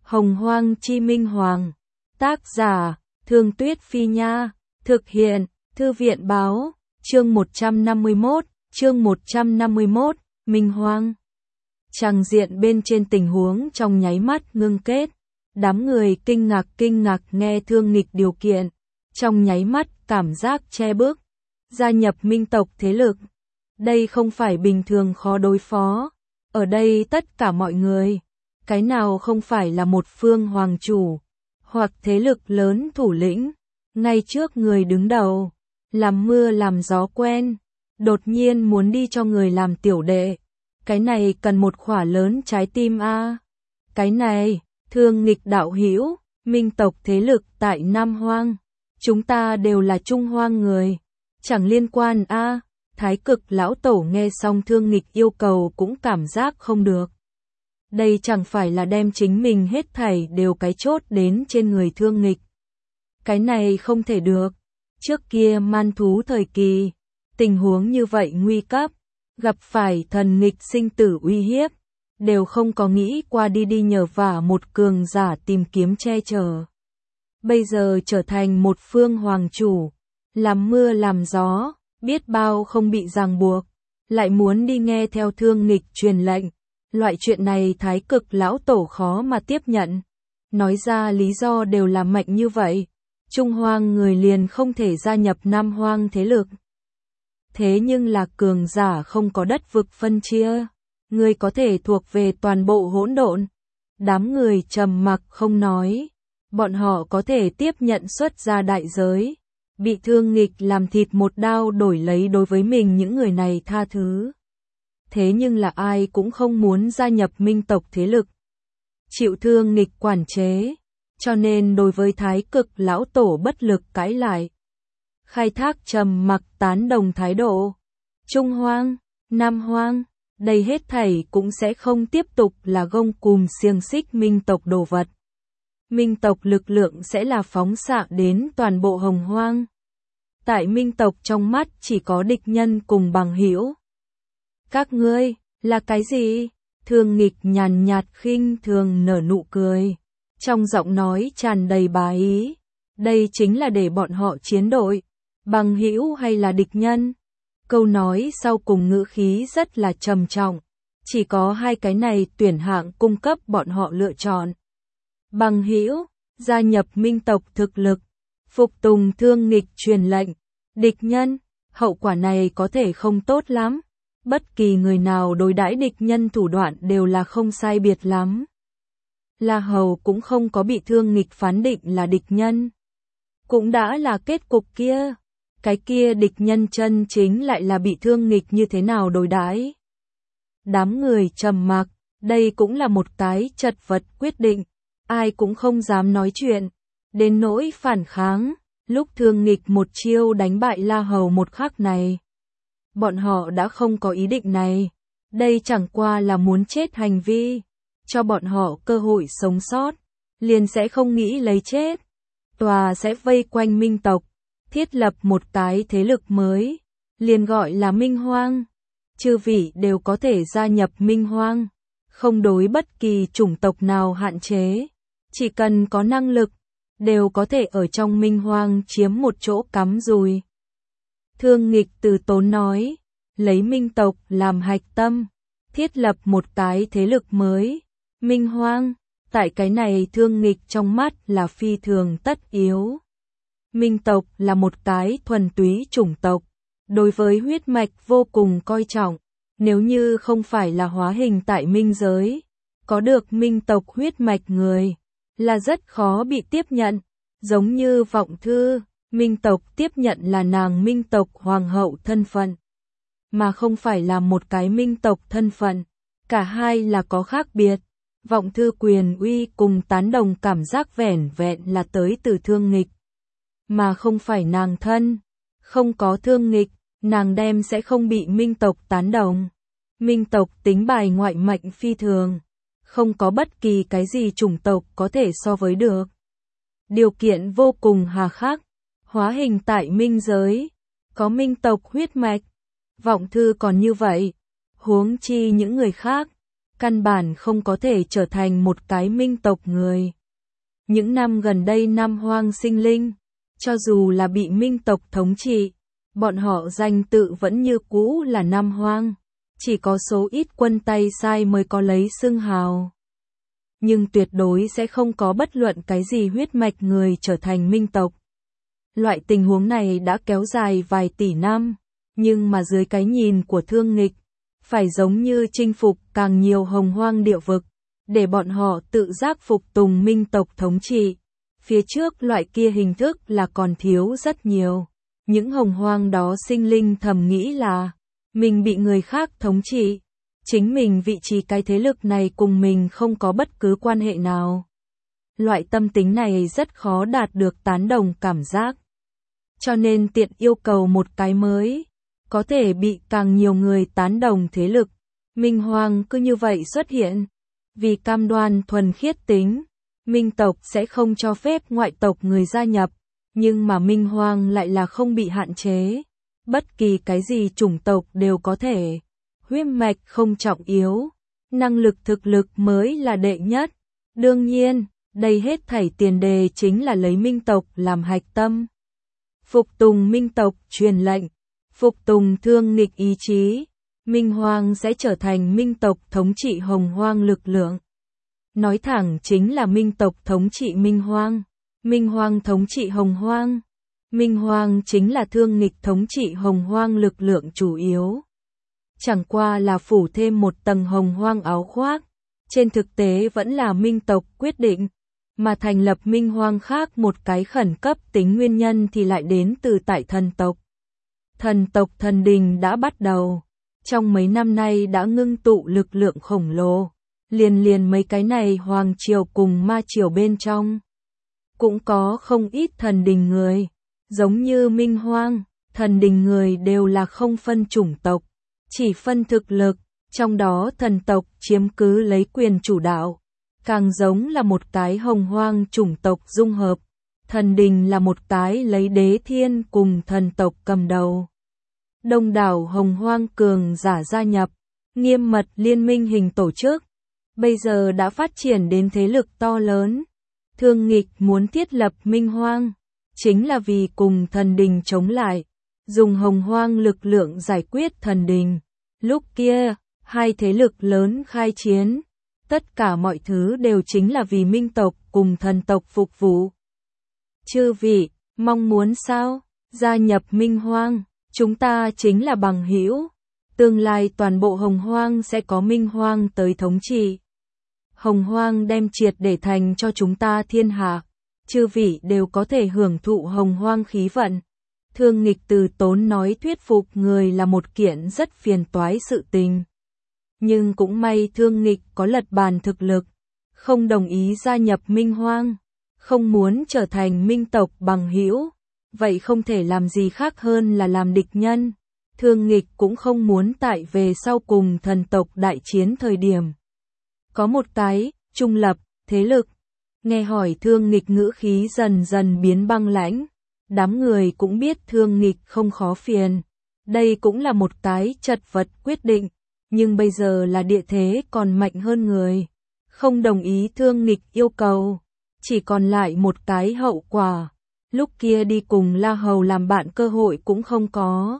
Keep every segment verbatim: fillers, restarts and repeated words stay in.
Hồng Hoang Chi Minh Hoàng. Tác giả, Thương Tuyết Phi Nha. Thực hiện, Thư viện Báo. Chương một trăm năm mươi mốt, chương một trăm năm mươi mốt, Minh Hoang. Tràng diện bên trên tình huống trong nháy mắt ngưng kết. Đám người kinh ngạc kinh ngạc nghe Thương Nghịch điều kiện. Trong nháy mắt cảm giác che bước. Gia nhập minh tộc thế lực. Đây không phải bình thường khó đối phó. Ở đây tất cả mọi người. Cái nào không phải là một phương hoàng chủ. Hoặc thế lực lớn thủ lĩnh. Ngay trước người đứng đầu. Làm mưa làm gió quen. Đột nhiên muốn đi cho người làm tiểu đệ. Cái này cần một khỏa lớn trái tim a. À. Cái này, Thương Nghịch đạo hữu, minh tộc thế lực tại Nam Hoang. Chúng ta đều là Trung Hoang người. Chẳng liên quan a. À. Thái Cực lão tổ nghe xong Thương Nghịch yêu cầu cũng cảm giác không được. Đây chẳng phải là đem chính mình hết thảy đều cái chốt đến trên người Thương Nghịch. Cái này không thể được. Trước kia man thú thời kỳ, tình huống như vậy nguy cấp, gặp phải thần nghịch sinh tử uy hiếp, đều không có nghĩ qua đi đi nhờ vả một cường giả tìm kiếm che chở. Bây giờ trở thành một phương hoàng chủ, làm mưa làm gió, biết bao không bị ràng buộc, lại muốn đi nghe theo Thương Nghịch truyền lệnh. Loại chuyện này Thái Cực lão tổ khó mà tiếp nhận. Nói ra lý do đều là mạnh như vậy. Trung Hoang người liền không thể gia nhập Nam Hoang thế lực. Thế nhưng là cường giả không có đất vực phân chia. Người có thể thuộc về toàn bộ hỗn độn. Đám người trầm mặc không nói. Bọn họ có thể tiếp nhận xuất ra đại giới. Bị Thương Nghịch làm thịt một đao đổi lấy đối với mình những người này tha thứ. Thế nhưng là ai cũng không muốn gia nhập minh tộc thế lực. Chịu Thương Nghịch quản chế. Cho nên đối với Thái Cực lão tổ bất lực cãi lại. Khai thác trầm mặc tán đồng thái độ. Trung Hoang, Nam Hoang, đây hết thảy cũng sẽ không tiếp tục là gông cùm xiềng xích minh tộc đồ vật. Minh tộc lực lượng sẽ là phóng xạ đến toàn bộ Hồng Hoang. Tại minh tộc trong mắt chỉ có địch nhân cùng bằng hữu. Các ngươi, là cái gì? Thương Nghịch nhàn nhạt khinh thường nở nụ cười. Trong giọng nói tràn đầy bá ý. Đây chính là để bọn họ chiến đội. Bằng hữu hay là địch nhân? Câu nói sau cùng ngữ khí rất là trầm trọng. Chỉ có hai cái này tuyển hạng cung cấp bọn họ lựa chọn. Bằng hữu, gia nhập minh tộc thực lực. Phục tùng Thương Nghịch truyền lệnh. Địch nhân, hậu quả này có thể không tốt lắm. Bất kỳ người nào đối đãi địch nhân thủ đoạn đều là không sai biệt lắm. La Hầu cũng không có bị Thương Nghịch phán định là địch nhân. Cũng đã là kết cục kia. Cái kia địch nhân chân chính lại là bị Thương Nghịch như thế nào đối đãi. Đám người trầm mặc, đây cũng là một cái chật vật quyết định. Ai cũng không dám nói chuyện. Đến nỗi phản kháng, lúc Thương Nghịch một chiêu đánh bại La Hầu một khắc này. Bọn họ đã không có ý định này. Đây chẳng qua là muốn chết hành vi. Cho bọn họ cơ hội sống sót. Liền sẽ không nghĩ lấy chết. Tòa sẽ vây quanh minh tộc. Thiết lập một cái thế lực mới. Liền gọi là Minh Hoang. Chư vị đều có thể gia nhập Minh Hoang. Không đối bất kỳ chủng tộc nào hạn chế. Chỉ cần có năng lực. Đều có thể ở trong Minh Hoang chiếm một chỗ cắm rùi. Thương Nghịch từ tốn nói. Lấy minh tộc làm hạch tâm. Thiết lập một cái thế lực mới. Minh Hoang. Tại cái này Thương Nghịch trong mắt là phi thường tất yếu. Minh tộc là một cái thuần túy chủng tộc. Đối với huyết mạch vô cùng coi trọng. Nếu như không phải là hóa hình tại minh giới. Có được minh tộc huyết mạch người. Là rất khó bị tiếp nhận. Giống như Vọng Thư. Minh tộc tiếp nhận là nàng minh tộc hoàng hậu thân phận. Mà không phải là một cái minh tộc thân phận. Cả hai là có khác biệt. Vọng Thư quyền uy cùng tán đồng cảm giác vẻn vẹn là tới từ Thương Nghịch. Mà không phải nàng thân. Không có Thương Nghịch, nàng đem sẽ không bị minh tộc tán đồng. Minh tộc tính bài ngoại mạnh phi thường. Không có bất kỳ cái gì chủng tộc có thể so với được. Điều kiện vô cùng hà khắc. Hóa hình tại minh giới. Có minh tộc huyết mạch. Vọng Thư còn như vậy. Huống chi những người khác. căn bản không có thể trở thành một cái minh tộc người. Những năm gần đây Nam Hoang sinh linh, cho dù là bị minh tộc thống trị, bọn họ danh tự vẫn như cũ là Nam Hoang, chỉ có số ít quân tay sai mới có lấy xưng hào. Nhưng tuyệt đối sẽ không có bất luận cái gì huyết mạch người trở thành minh tộc. Loại tình huống này đã kéo dài vài tỷ năm, nhưng mà dưới cái nhìn của Thương Nghịch, phải giống như chinh phục càng nhiều hồng hoang địa vực, để bọn họ tự giác phục tùng minh tộc thống trị. Phía trước loại kia hình thức là còn thiếu rất nhiều. Những hồng hoang đó sinh linh thầm nghĩ là mình bị người khác thống trị, chính mình vị trí cái thế lực này cùng mình không có bất cứ quan hệ nào. Loại tâm tính này rất khó đạt được tán đồng cảm giác. Cho nên tiện yêu cầu một cái mới, có thể bị càng nhiều người tán đồng thế lực. Minh Hoang cứ như vậy xuất hiện. Vì cam đoan thuần khiết tính, minh tộc sẽ không cho phép ngoại tộc người gia nhập. Nhưng mà Minh Hoang lại là không bị hạn chế. Bất kỳ cái gì chủng tộc đều có thể. Huyết mạch không trọng yếu. Năng lực thực lực mới là đệ nhất. Đương nhiên, đây hết thảy tiền đề chính là lấy minh tộc làm hạch tâm. Phục tùng minh tộc truyền lệnh. Phục tùng Thương Nghịch ý chí. Minh Hoang sẽ trở thành minh tộc thống trị hồng hoang lực lượng. Nói thẳng chính là minh tộc thống trị Minh Hoang. Minh Hoang thống trị hồng hoang. Minh Hoang chính là Thương Nghịch thống trị hồng hoang lực lượng chủ yếu. Chẳng qua là phủ thêm một tầng hồng hoang áo khoác. Trên thực tế vẫn là minh tộc quyết định. Mà thành lập Minh Hoang khác một cái khẩn cấp tính nguyên nhân thì lại đến từ tại thần tộc. Thần tộc thần đình đã bắt đầu. Trong mấy năm nay đã ngưng tụ lực lượng khổng lồ. Liền liền mấy cái này hoàng triều cùng ma triều bên trong. Cũng có không ít thần đình người. Giống như Minh Hoang, thần đình người đều là không phân chủng tộc. Chỉ phân thực lực, trong đó thần tộc chiếm cứ lấy quyền chủ đạo. Càng giống là một cái hồng hoang chủng tộc dung hợp. Thần đình là một cái lấy đế thiên cùng thần tộc cầm đầu. Đông đảo hồng hoang cường giả gia nhập, nghiêm mật liên minh hình tổ chức. Bây giờ đã phát triển đến thế lực to lớn. Thương Nghịch muốn thiết lập Minh Hoang, chính là vì cùng thần đình chống lại. Dùng hồng hoang lực lượng giải quyết thần đình. Lúc kia, hai thế lực lớn khai chiến. Tất cả mọi thứ đều chính là vì minh tộc cùng thần tộc phục vụ. Chư vị, mong muốn sao? Gia nhập Minh Hoang, chúng ta chính là bằng hữu. Tương lai toàn bộ hồng hoang sẽ có Minh Hoang tới thống trị. Hồng hoang đem triệt để thành cho chúng ta thiên hạ. Chư vị đều có thể hưởng thụ hồng hoang khí vận. Thương Nghịch từ tốn nói thuyết phục người là một kiện rất phiền toái sự tình. Nhưng cũng may Thương Nghịch có lật bàn thực lực, không đồng ý gia nhập Minh Hoang, không muốn trở thành minh tộc bằng hữu, vậy không thể làm gì khác hơn là làm địch nhân. Thương Nghịch cũng không muốn tại về sau cùng thần tộc đại chiến thời điểm. Có một cái, trung lập, thế lực. Nghe hỏi Thương Nghịch ngữ khí dần dần biến băng lãnh. Đám người cũng biết Thương Nghịch không khó phiền. Đây cũng là một cái chật vật quyết định. Nhưng bây giờ là địa thế còn mạnh hơn người. Không đồng ý Thương Nghịch yêu cầu. Chỉ còn lại một cái hậu quả. Lúc kia đi cùng La Hầu làm bạn cơ hội cũng không có.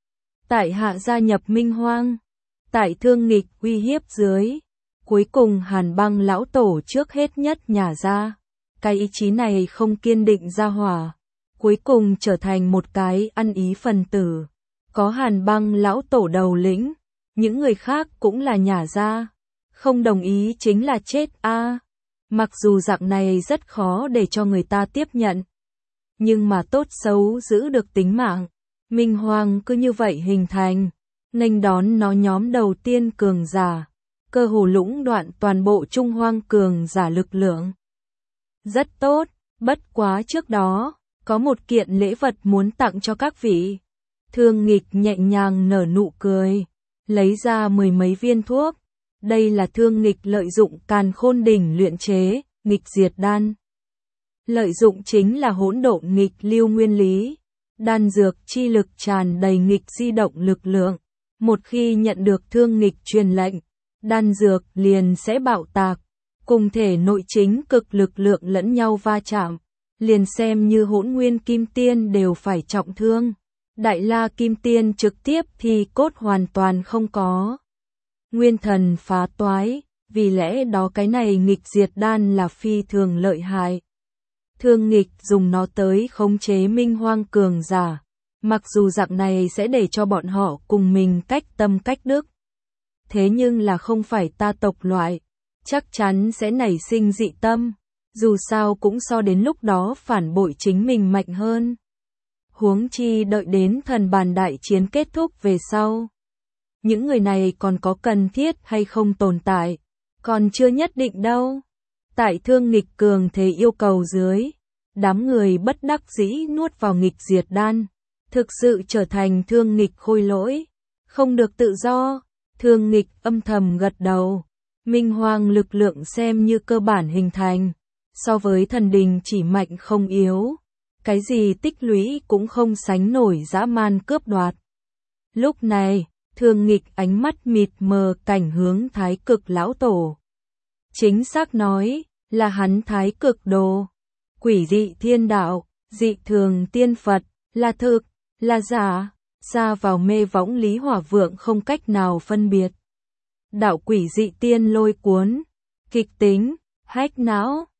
Tại hạ gia nhập Minh Hoang. Tại Thương Nghịch uy hiếp dưới. Cuối cùng Hàn Băng lão tổ trước hết nhất nhả ra. Cái ý chí này không kiên định ra hỏa. Cuối cùng trở thành một cái ăn ý phần tử. Có Hàn Băng lão tổ đầu lĩnh. Những người khác cũng là nhả ra. Không đồng ý chính là chết a. À, mặc dù dạng này rất khó để cho người ta tiếp nhận. Nhưng mà tốt xấu giữ được tính mạng. Minh Hoang cứ như vậy hình thành. Nghênh đón nó nhóm đầu tiên cường giả. Cơ hồ lũng đoạn toàn bộ Trung Hoang cường giả lực lượng. Rất tốt, bất quá trước đó, có một kiện lễ vật muốn tặng cho các vị. Thương Nghịch nhẹ nhàng nở nụ cười, lấy ra mười mấy viên thuốc. Đây là Thương Nghịch lợi dụng Càn Khôn đỉnh luyện chế, nghịch diệt đan. Lợi dụng chính là hỗn độn nghịch lưu nguyên lý. Đan dược chi lực tràn đầy nghịch di động lực lượng. Một khi nhận được Thương Nghịch truyền lệnh, đan dược liền sẽ bạo tạc, cùng thể nội chính cực lực lượng lẫn nhau va chạm, liền xem như Hỗn Nguyên Kim Tiên đều phải trọng thương. Đại La Kim Tiên trực tiếp thì cốt hoàn toàn không có. Nguyên thần phá toái, vì lẽ đó cái này nghịch diệt đan là phi thường lợi hại. Thương Nghịch dùng nó tới khống chế Minh Hoang cường giả, mặc dù dạng này sẽ để cho bọn họ cùng mình cách tâm cách đức. Thế nhưng là không phải ta tộc loại, chắc chắn sẽ nảy sinh dị tâm, dù sao cũng so đến lúc đó phản bội chính mình mạnh hơn. Huống chi đợi đến thần bàn đại chiến kết thúc về sau. Những người này còn có cần thiết hay không tồn tại, còn chưa nhất định đâu. Tại Thương Nghịch cường thế yêu cầu dưới, đám người bất đắc dĩ nuốt vào nghịch diệt đan, thực sự trở thành Thương Nghịch khôi lỗi, không được tự do. Thương Nghịch âm thầm gật đầu, Minh Hoang lực lượng xem như cơ bản hình thành, so với thần đình chỉ mạnh không yếu, cái gì tích lũy cũng không sánh nổi dã man cướp đoạt. Lúc này, Thương Nghịch ánh mắt mịt mờ cảnh hướng Thái Cực lão tổ. Chính xác nói, là hắn Thái Cực đồ. Quỷ dị thiên đạo, dị thường tiên Phật, là thực, là giả, ra vào mê võng Lý Hỏa Vượng không cách nào phân biệt. Đạo quỷ dị tiên lôi cuốn, kịch tính, hách não,